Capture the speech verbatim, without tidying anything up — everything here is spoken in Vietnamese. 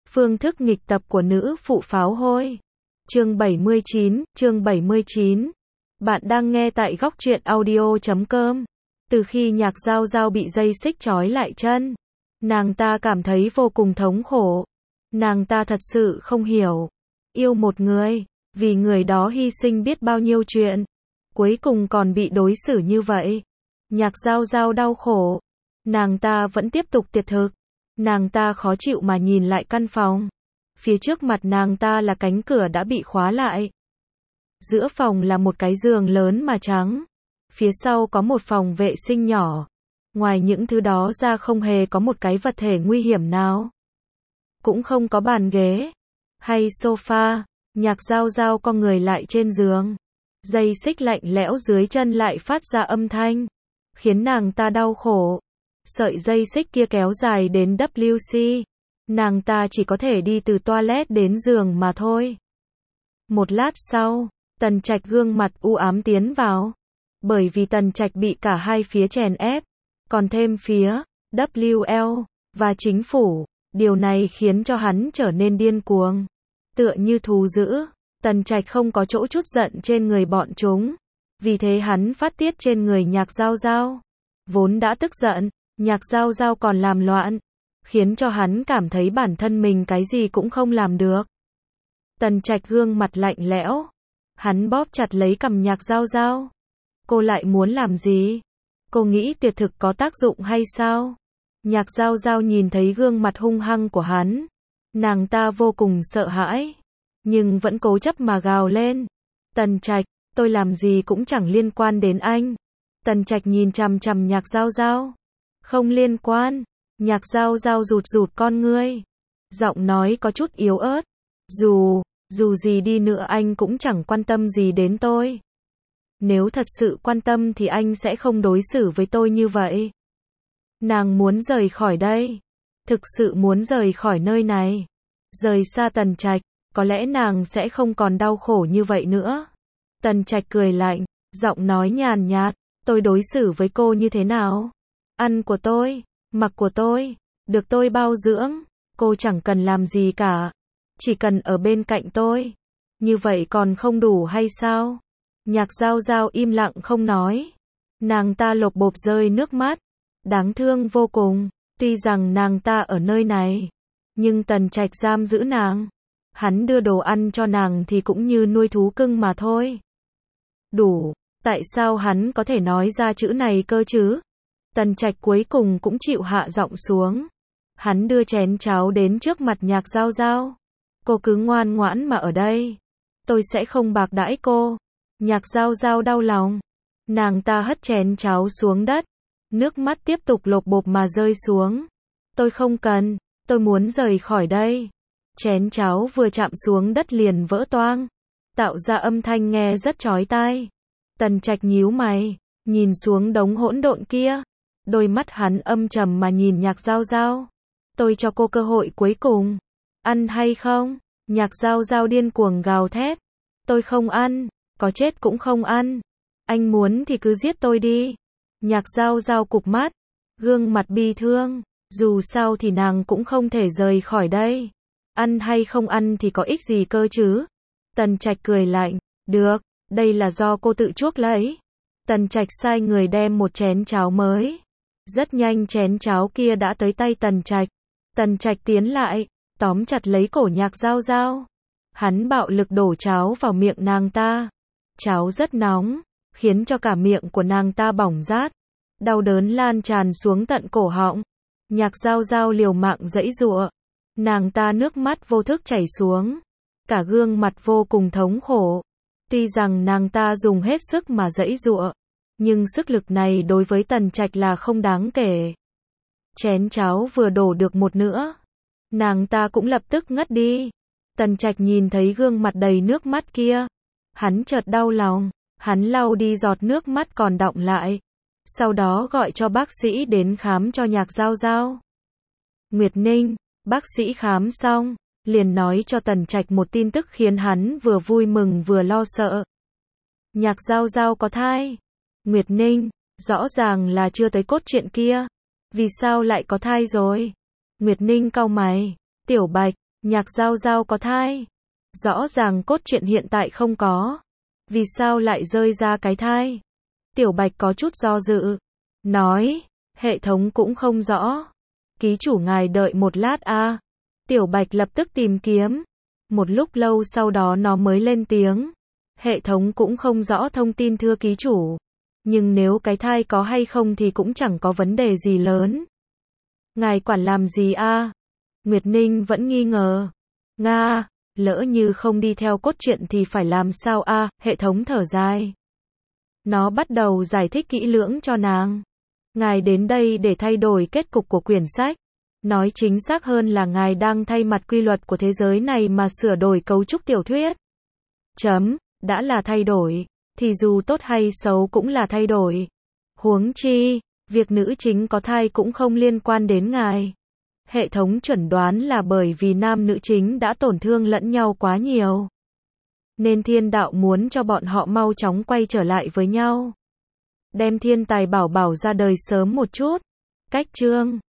Phương thức nghịch tập của nữ phụ pháo hôi. Chương bảy mươi chín, chương bảy mươi chín. Bạn đang nghe tại góc truyện audio chấm com. Từ khi Nhạc Giao Giao bị dây xích trói lại chân, nàng ta cảm thấy vô cùng thống khổ. Nàng ta thật sự không hiểu. Yêu một người, vì người đó hy sinh biết bao nhiêu chuyện, cuối cùng còn bị đối xử như vậy. Nhạc Giao Giao đau khổ. Nàng ta vẫn tiếp tục tiệt thực. Nàng ta khó chịu mà nhìn lại căn phòng. Phía trước mặt nàng ta là cánh cửa đã bị khóa lại. Giữa phòng là một cái giường lớn mà trắng. Phía sau có một phòng vệ sinh nhỏ. Ngoài những thứ đó ra không hề có một cái vật thể nguy hiểm nào. Cũng không có bàn ghế hay sofa. Nhạc Giao Giao con người lại trên giường. Dây xích lạnh lẽo dưới chân lại phát ra âm thanh, khiến nàng ta đau khổ. Sợi dây xích kia kéo dài đến vê kép xê. Nàng ta chỉ có thể đi từ toilet đến giường mà thôi. Một lát sau, Tần Trạch gương mặt u ám tiến vào. Bởi vì Tần Trạch bị cả hai phía chèn ép, còn thêm phía vê kép lờ và chính phủ. Điều này khiến cho hắn trở nên điên cuồng. Tựa như thú dữ, Tần Trạch không có chỗ chút giận trên người bọn chúng. Vì thế hắn phát tiết trên người Nhạc Giao Giao. Vốn đã tức giận, Nhạc Giao Giao còn làm loạn, khiến cho hắn cảm thấy bản thân mình cái gì cũng không làm được. Tần Trạch gương mặt lạnh lẽo. Hắn bóp chặt lấy cằm Nhạc Giao Giao. Cô lại muốn làm gì? Cô nghĩ tuyệt thực có tác dụng hay sao? Nhạc Giao Giao nhìn thấy gương mặt hung hăng của hắn. Nàng ta vô cùng sợ hãi, nhưng vẫn cố chấp mà gào lên. Tần Trạch, tôi làm gì cũng chẳng liên quan đến anh. Tần Trạch nhìn chằm chằm Nhạc Giao Giao. Không liên quan. Nhạc Giao Giao rụt rụt con ngươi. Giọng nói có chút yếu ớt. Dù, dù gì đi nữa anh cũng chẳng quan tâm gì đến tôi. Nếu thật sự quan tâm thì anh sẽ không đối xử với tôi như vậy. Nàng muốn rời khỏi đây. Thực sự muốn rời khỏi nơi này. Rời xa Tần Trạch, có lẽ nàng sẽ không còn đau khổ như vậy nữa. Tần Trạch cười lạnh, giọng nói nhàn nhạt, tôi đối xử với cô như thế nào? Ăn của tôi, mặc của tôi, được tôi bao dưỡng, cô chẳng cần làm gì cả, chỉ cần ở bên cạnh tôi. Như vậy còn không đủ hay sao? Nhạc Giao Giao im lặng không nói. Nàng ta lộp bộp rơi nước mắt, đáng thương vô cùng. Tuy rằng nàng ta ở nơi này, nhưng Tần Trạch giam giữ nàng. Hắn đưa đồ ăn cho nàng thì cũng như nuôi thú cưng mà thôi. Đủ, tại sao hắn có thể nói ra chữ này cơ chứ? Tần Trạch cuối cùng cũng chịu hạ giọng xuống. Hắn đưa chén cháo đến trước mặt Nhạc Giao Giao. Cô cứ ngoan ngoãn mà ở đây. Tôi sẽ không bạc đãi cô. Nhạc Giao Giao đau lòng. Nàng ta hất chén cháo xuống đất. Nước mắt tiếp tục lộp bộp mà rơi xuống. Tôi không cần, tôi muốn rời khỏi đây. Chén cháo vừa chạm xuống đất liền vỡ toang, tạo ra âm thanh nghe rất chói tai. Tần Trạch nhíu mày, nhìn xuống đống hỗn độn kia. Đôi mắt hắn âm trầm mà nhìn Nhạc Giao Giao. Tôi cho cô cơ hội cuối cùng. Ăn hay không? Nhạc Giao Giao điên cuồng gào thét. Tôi không ăn, có chết cũng không ăn. Anh muốn thì cứ giết tôi đi. Nhạc Giao Giao cụp mắt, gương mặt bi thương. Dù sao thì nàng cũng không thể rời khỏi đây. Ăn hay không ăn thì có ích gì cơ chứ? Tần Trạch cười lạnh, được, đây là do cô tự chuốc lấy. Tần Trạch sai người đem một chén cháo mới. Rất nhanh chén cháo kia đã tới tay Tần Trạch. Tần Trạch tiến lại, tóm chặt lấy cổ Nhạc Giao Giao. Hắn bạo lực đổ cháo vào miệng nàng ta. Cháo rất nóng, khiến cho cả miệng của nàng ta bỏng rát. Đau đớn lan tràn xuống tận cổ họng. Nhạc Giao Giao liều mạng giãy giụa. Nàng ta nước mắt vô thức chảy xuống. Cả gương mặt vô cùng thống khổ. Tuy rằng nàng ta dùng hết sức mà giãy giụa, nhưng sức lực này đối với Tần Trạch là không đáng kể. Chén cháo vừa đổ được một nửa, nàng ta cũng lập tức ngất đi. Tần Trạch nhìn thấy gương mặt đầy nước mắt kia. Hắn chợt đau lòng. Hắn lau đi giọt nước mắt còn đọng lại. Sau đó gọi cho bác sĩ đến khám cho Nhạc Giao Giao. Nguyệt Ninh, bác sĩ khám xong, liền nói cho Tần Trạch một tin tức khiến hắn vừa vui mừng vừa lo sợ. Nhạc Giao Giao có thai. Nguyệt Ninh, rõ ràng là chưa tới cốt truyện kia. Vì sao lại có thai rồi? Nguyệt Ninh cau mày. Tiểu Bạch, Nhạc Giao Giao có thai. Rõ ràng cốt truyện hiện tại không có. Vì sao lại rơi ra cái thai? Tiểu Bạch có chút do dự. Nói, hệ thống cũng không rõ. Ký chủ ngài đợi một lát a. Tiểu Bạch lập tức tìm kiếm. Một lúc lâu sau đó nó mới lên tiếng. Hệ thống cũng không rõ thông tin thưa ký chủ. Nhưng nếu cái thai có hay không thì cũng chẳng có vấn đề gì lớn. Ngài quản làm gì a? Nguyệt Ninh vẫn nghi ngờ. Nga, lỡ như không đi theo cốt truyện thì phải làm sao a? Hệ thống thở dài. Nó bắt đầu giải thích kỹ lưỡng cho nàng. Ngài đến đây để thay đổi kết cục của quyển sách. Nói chính xác hơn là ngài đang thay mặt quy luật của thế giới này mà sửa đổi cấu trúc tiểu thuyết. Chấm, đã là thay đổi, thì dù tốt hay xấu cũng là thay đổi. Huống chi, việc nữ chính có thai cũng không liên quan đến ngài. Hệ thống chuẩn đoán là bởi vì nam nữ chính đã tổn thương lẫn nhau quá nhiều. Nên thiên đạo muốn cho bọn họ mau chóng quay trở lại với nhau. Đem thiên tài bảo bảo ra đời sớm một chút. Cách chương